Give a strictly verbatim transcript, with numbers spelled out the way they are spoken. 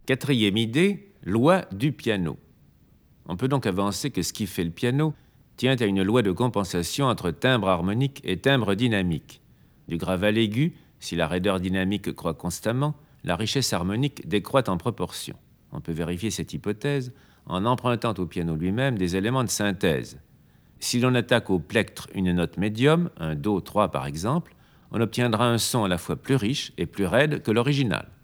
Quatrième idée, loi du piano. On peut donc avancer que ce qui fait le piano tient à une loi de compensation entre timbre harmonique et timbre dynamique. Du grave à l'aigu, si la raideur dynamique croît constamment, la richesse harmonique décroît en proportion. On peut vérifier cette hypothèse en empruntant au piano lui-même des éléments de synthèse. Si l'on attaque au plectre une note médium, un Do trois par exemple, on obtiendra un son à la fois plus riche et plus raide que l'original.